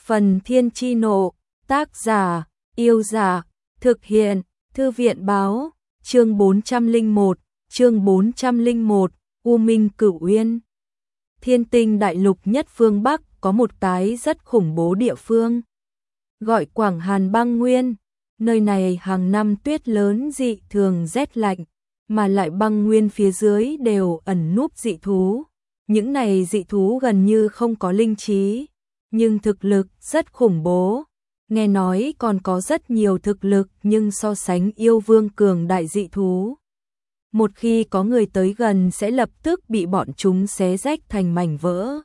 Phần Thiên Chi Nộ, tác giả, Yêu Giả, thực hiện, Thư viện Báo, chương 401, U Minh Cửu Uyên. Thiên Tinh Đại Lục nhất phương Bắc có một cái rất khủng bố địa phương, gọi Quảng Hàn Băng Nguyên. Nơi này hàng năm tuyết lớn dị thường rét lạnh, mà lại băng nguyên phía dưới đều ẩn núp dị thú. Những này dị thú gần như không có linh trí, nhưng thực lực rất khủng bố. Nghe nói còn có rất nhiều thực lực nhưng so sánh yêu vương cường đại dị thú. Một khi có người tới gần sẽ lập tức bị bọn chúng xé rách thành mảnh vỡ.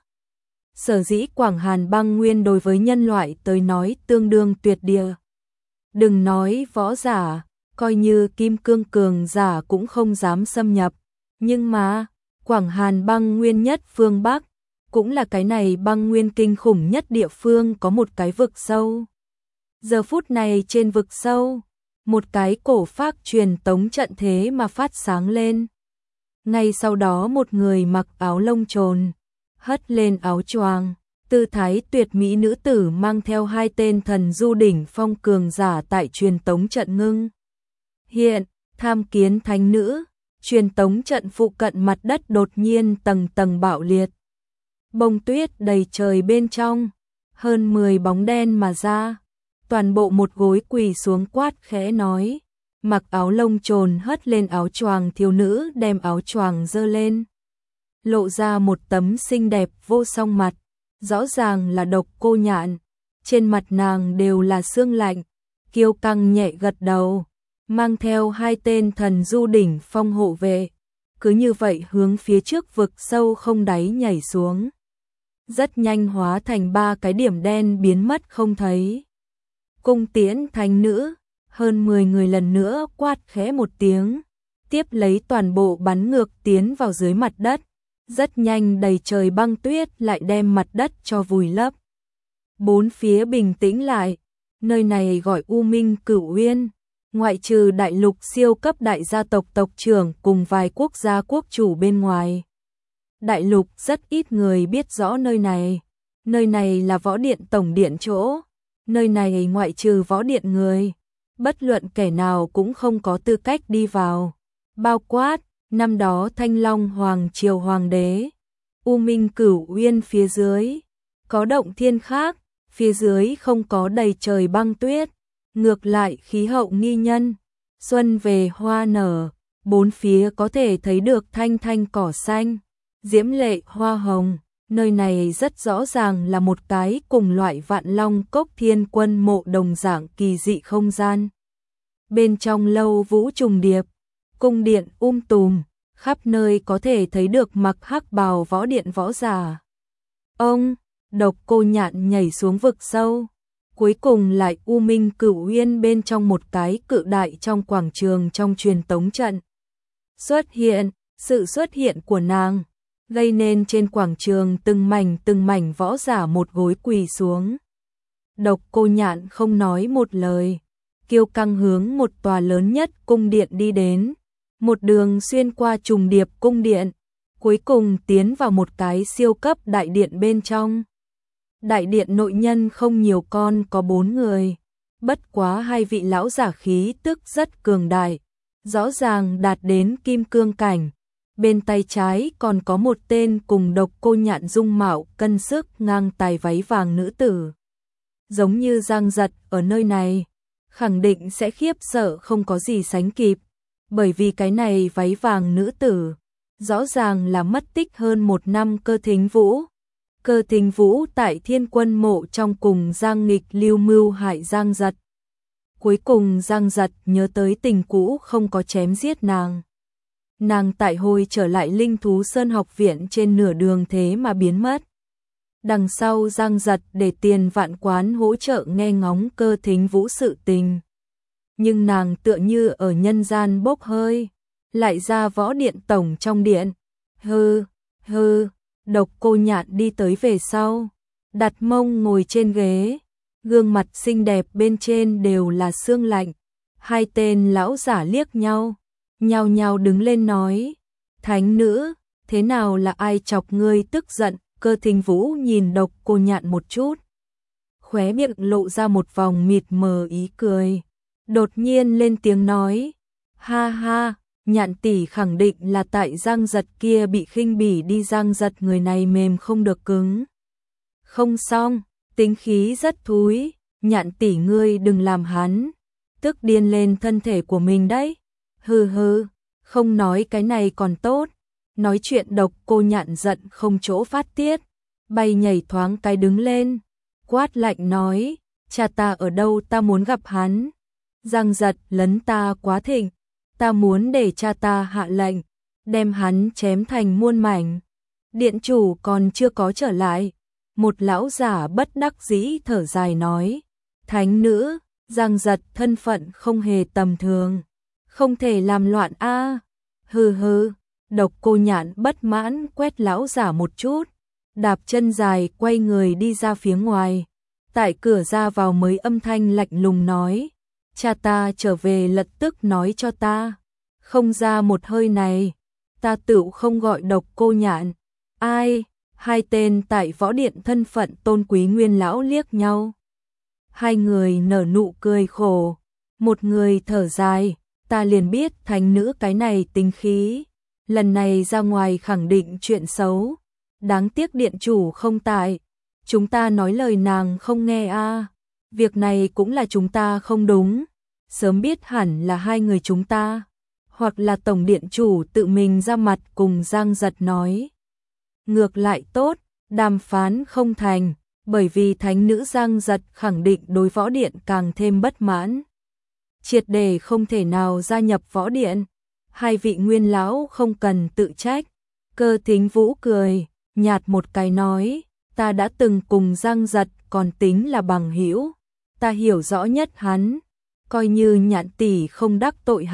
Sở dĩ Quảng Hàn Băng Nguyên đối với nhân loại tới nói tương đương tuyệt địa. Đừng nói võ giả, coi như kim cương cường giả cũng không dám xâm nhập. Nhưng mà, Quảng Hàn Băng Nguyên nhất phương Bắc, cũng là cái này băng nguyên kinh khủng nhất địa phương có một cái vực sâu. Giờ phút này trên vực sâu, một cái cổ phác truyền tống trận thế mà phát sáng lên. Ngay sau đó một người mặc áo lông trồn, hất lên áo choàng, tư thái tuyệt mỹ nữ tử mang theo hai tên thần du đỉnh phong cường giả tại truyền tống trận ngưng. Hiện, tham kiến thánh nữ, truyền tống trận phụ cận mặt đất đột nhiên tầng tầng bạo liệt. Bông tuyết đầy trời bên trong, hơn 10 bóng đen mà ra. Toàn bộ một gối quỳ xuống quát khẽ nói, mặc áo lông trồn hất lên áo choàng thiếu nữ đem áo choàng giơ lên. Lộ ra một tấm xinh đẹp vô song mặt, rõ ràng là Độc Cô Nhạn, trên mặt nàng đều là sương lạnh, kiêu căng nhẹ gật đầu, mang theo hai tên thần du đỉnh phong hộ vệ, cứ như vậy hướng phía trước vực sâu không đáy nhảy xuống. Rất nhanh hóa thành 3 cái điểm đen biến mất không thấy. Cung tiễn thánh nữ, hơn 10 người lần nữa quát khẽ một tiếng, tiếp lấy toàn bộ bắn ngược tiến vào dưới mặt đất. Rất nhanh đầy trời băng tuyết lại đem mặt đất cho vùi lấp. Bốn phía bình tĩnh lại, nơi này gọi U Minh Cửu Uyên, ngoại trừ đại lục siêu cấp đại gia tộc tộc trưởng cùng vài quốc gia quốc chủ bên ngoài. Đại lục rất ít người biết rõ nơi này là võ điện tổng điện chỗ, nơi này ngoại trừ võ điện người, bất luận kẻ nào cũng không có tư cách đi vào, bao quát năm đó Thanh Long Hoàng Triều Hoàng đế. U Minh Cửu Uyên phía dưới có động thiên khác, phía dưới không có đầy trời băng tuyết, ngược lại khí hậu nghi nhân, xuân về hoa nở, bốn phía có thể thấy được thanh thanh cỏ xanh, diễm lệ hoa hồng. Nơi này rất rõ ràng là một cái cùng loại Vạn Long Cốc Thiên Quân mộ đồng dạng kỳ dị không gian. Bên trong lâu vũ trùng điệp, cung điện tùm, khắp nơi có thể thấy được mặc hắc bào võ điện võ giả. Độc Cô Nhạn nhảy xuống vực sâu, cuối cùng lại U Minh Cửu Uyên bên trong một cái cự đại trong quảng trường trong truyền tống trận. Sự xuất hiện của nàng gây nên trên quảng trường từng mảnh võ giả một gối quỳ xuống. Độc Cô Nhạn không nói một lời, kiêu căng hướng một tòa lớn nhất cung điện đi đến, một đường xuyên qua trùng điệp cung điện, cuối cùng tiến vào một cái siêu cấp đại điện bên trong. Đại điện nội nhân không nhiều, con có 4 người, bất quá 2 vị lão giả khí tức rất cường đại, rõ ràng đạt đến kim cương cảnh. Bên tay trái còn có một tên cùng Độc Cô Nhạn dung mạo cân sức ngang tài váy vàng nữ tử. Giống như Giang Giật ở nơi này, khẳng định sẽ khiếp sợ không có gì sánh kịp, bởi vì cái này váy vàng nữ tử, rõ ràng là mất tích hơn 1 năm Cơ Thính Vũ. Cơ Thính Vũ tại Thiên Quân mộ trong cùng Giang Nghịch lưu mưu hại Giang Giật. Cuối cùng Giang Giật nhớ tới tình cũ không có chém giết nàng. Nàng tại hồi trở lại Linh Thú Sơn học viện trên nửa đường thế mà biến mất. Đằng sau Giang Giật để Tiền Vạn Quán hỗ trợ nghe ngóng Cơ Thính Vũ sự tình. Nhưng nàng tựa như ở nhân gian bốc hơi, lại ra võ điện tổng trong điện. Độc Cô Nhạn đi tới về sau, đặt mông ngồi trên ghế, gương mặt xinh đẹp bên trên đều là sương lạnh. Hai tên lão giả liếc nhau, nhao nhao đứng lên nói, thánh nữ, thế nào là ai chọc ngươi tức giận? Cơ Thính Vũ nhìn Độc Cô Nhạn một chút, khóe miệng lộ ra một vòng mịt mờ ý cười. Đột nhiên lên tiếng nói, ha ha, Nhạn tỷ khẳng định là tại Giang Giật kia bị khinh bỉ đi, Giang Giật người này mềm không được cứng. Không xong, tính khí rất thúi, Nhạn tỷ ngươi đừng làm hắn tức điên lên thân thể của mình đấy. Hừ hừ, không nói cái này còn tốt. Nói chuyện độc cô Nhạn giận không chỗ phát tiết, bay nhảy thoáng cái đứng lên, quát lạnh nói, cha ta ở đâu, ta muốn gặp hắn. Giang Giật lấn ta quá thịnh, ta muốn để cha ta hạ lệnh, đem hắn chém thành muôn mảnh. Điện chủ còn chưa có trở lại, một lão giả bất đắc dĩ thở dài nói, thánh nữ, Giang Giật thân phận không hề tầm thường, không thể làm loạn a. Hừ hừ, độc cô Nhạn bất mãn quét lão giả một chút, đạp chân dài quay người đi ra phía ngoài. Tại cửa ra vào mới âm thanh lạnh lùng nói, cha ta trở về lập tức nói cho ta, không ra một hơi này, ta tựu không gọi độc cô Nhạn. Ai? Hai tên tại võ điện thân phận tôn quý nguyên lão liếc nhau. Hai người nở nụ cười khổ, một người thở dài, ta liền biết thánh nữ cái này tính khí, lần này ra ngoài khẳng định chuyện xấu, đáng tiếc điện chủ không tại, chúng ta nói lời nàng không nghe a. Việc này cũng là chúng ta không đúng, sớm biết hẳn là hai người chúng ta, hoặc là tổng điện chủ tự mình ra mặt cùng Giang Giật nói. Ngược lại tốt, đàm phán không thành, bởi vì thánh nữ Giang Giật khẳng định đối võ điện càng thêm bất mãn. Triệt để không thể nào gia nhập võ điện, hai vị nguyên lão không cần tự trách. Cơ Thính Vũ cười, nhạt một cái nói, ta đã từng cùng Giang Giật còn tính là bằng hữu, ta hiểu rõ nhất hắn, coi như Nhạn tỷ không đắc tội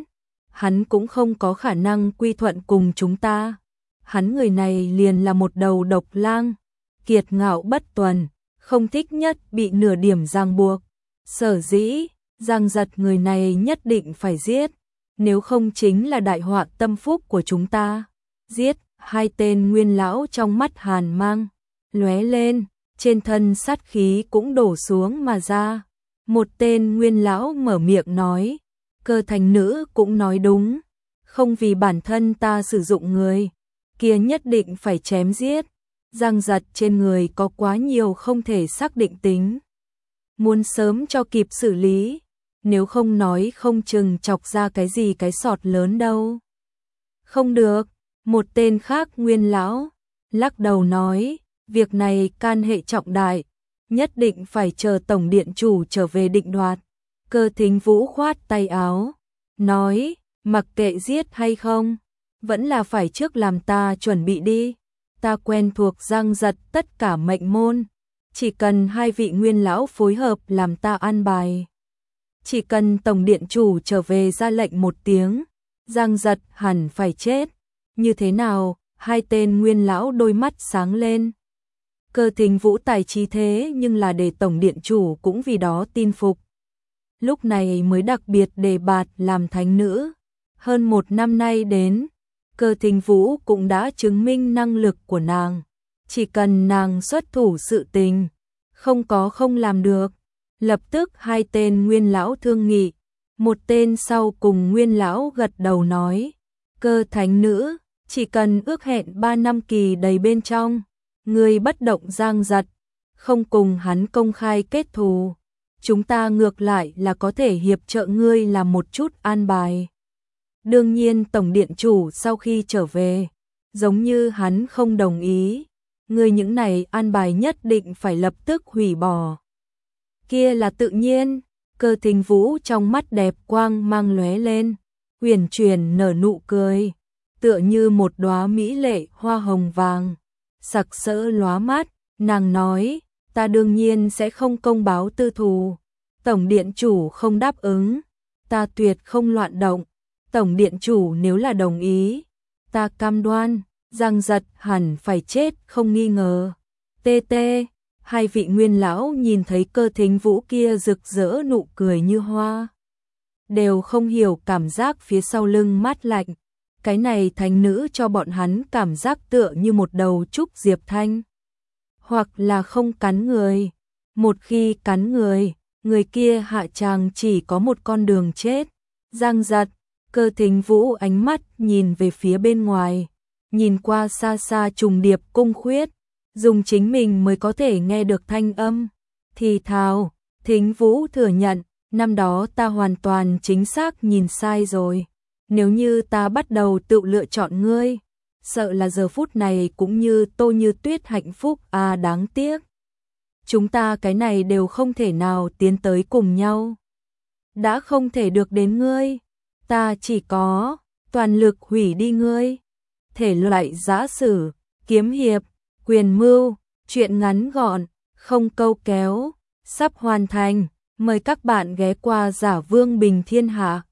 hắn cũng không có khả năng quy thuận cùng chúng ta. Hắn người này liền là một đầu độc lang, kiệt ngạo bất tuần, không thích nhất bị nửa điểm ràng buộc. Sở dĩ, Giang Giật người này nhất định phải giết, nếu không chính là đại họa tâm phúc của chúng ta. Giết, hai tên nguyên lão trong mắt hàn mang lóe lên, trên thân sát khí cũng đổ xuống mà ra. Một tên nguyên lão mở miệng nói, Cơ thành nữ cũng nói đúng, không vì bản thân ta sử dụng người, kia nhất định phải chém giết. Giang Giật trên người có quá nhiều không thể xác định tính, muốn sớm cho kịp xử lý, nếu không nói không chừng chọc ra cái gì cái sọt lớn đâu. Không được, một tên khác nguyên lão lắc đầu nói, việc này can hệ trọng đại, nhất định phải chờ tổng điện chủ trở về định đoạt. Cơ Thính Vũ khoát tay áo, nói, mặc kệ giết hay không, vẫn là phải trước làm ta chuẩn bị đi. Ta quen thuộc Giang Giật tất cả mệnh môn, chỉ cần hai vị nguyên lão phối hợp làm ta an bài. Chỉ cần tổng điện chủ trở về ra lệnh một tiếng, Giang Giật hẳn phải chết. Như thế nào? Hai tên nguyên lão đôi mắt sáng lên. Cơ Thính Vũ tài trí thế nhưng là để tổng điện chủ cũng vì đó tin phục. Lúc này mới đặc biệt đề bạt làm thánh nữ. Hơn một năm nay đến, Cơ Thính Vũ cũng đã chứng minh năng lực của nàng. Chỉ cần nàng xuất thủ sự tình, không có không làm được. Lập tức hai tên nguyên lão thương nghị. Một tên sau cùng nguyên lão gật đầu nói, Cơ thánh nữ, chỉ cần ước hẹn 3 năm kỳ đầy bên trong, người bất động Giang Giật, không cùng hắn công khai kết thù, chúng ta ngược lại là có thể hiệp trợ ngươi làm một chút an bài. Đương nhiên tổng điện chủ sau khi trở về, giống như hắn không đồng ý, ngươi những này an bài nhất định phải lập tức hủy bỏ. Kia là tự nhiên. Cơ Thính Vũ trong mắt đẹp quang mang lóe lên, huyền chuyển nở nụ cười, tựa như một đóa mỹ lệ hoa hồng vàng, sặc sỡ lóa mắt. Nàng nói, ta đương nhiên sẽ không công báo tư thù, tổng điện chủ không đáp ứng, ta tuyệt không loạn động. Tổng điện chủ nếu là đồng ý, ta cam đoan, Giang Giật hẳn phải chết không nghi ngờ. TT. Hai vị nguyên lão nhìn thấy Cơ Thính Vũ kia rực rỡ nụ cười như hoa, đều không hiểu cảm giác phía sau lưng mát lạnh. Cái này thánh nữ cho bọn hắn cảm giác tựa như một đầu trúc diệp thanh, hoặc là không cắn người. Một khi cắn người kia hạ tràng chỉ có một con đường chết. Giang giật, Cơ Thính Vũ ánh mắt nhìn về phía bên ngoài, nhìn qua xa xa trùng điệp cung khuyết, dùng chính mình mới có thể nghe được thanh âm. Thì thào, Thính Vũ thừa nhận, năm đó ta hoàn toàn chính xác nhìn sai rồi. Nếu như ta bắt đầu tự lựa chọn ngươi, sợ là giờ phút này cũng như Tô Như Tuyết hạnh phúc à, đáng tiếc. Chúng ta cái này đều không thể nào tiến tới cùng nhau. Đã không thể được đến ngươi, ta chỉ có toàn lực hủy đi ngươi. Thể loại giã sử, kiếm hiệp, quyền mưu, truyện ngắn gọn, không câu kéo, sắp hoàn thành. Mời các bạn ghé qua Giả Vương Bình Thiên Hạ.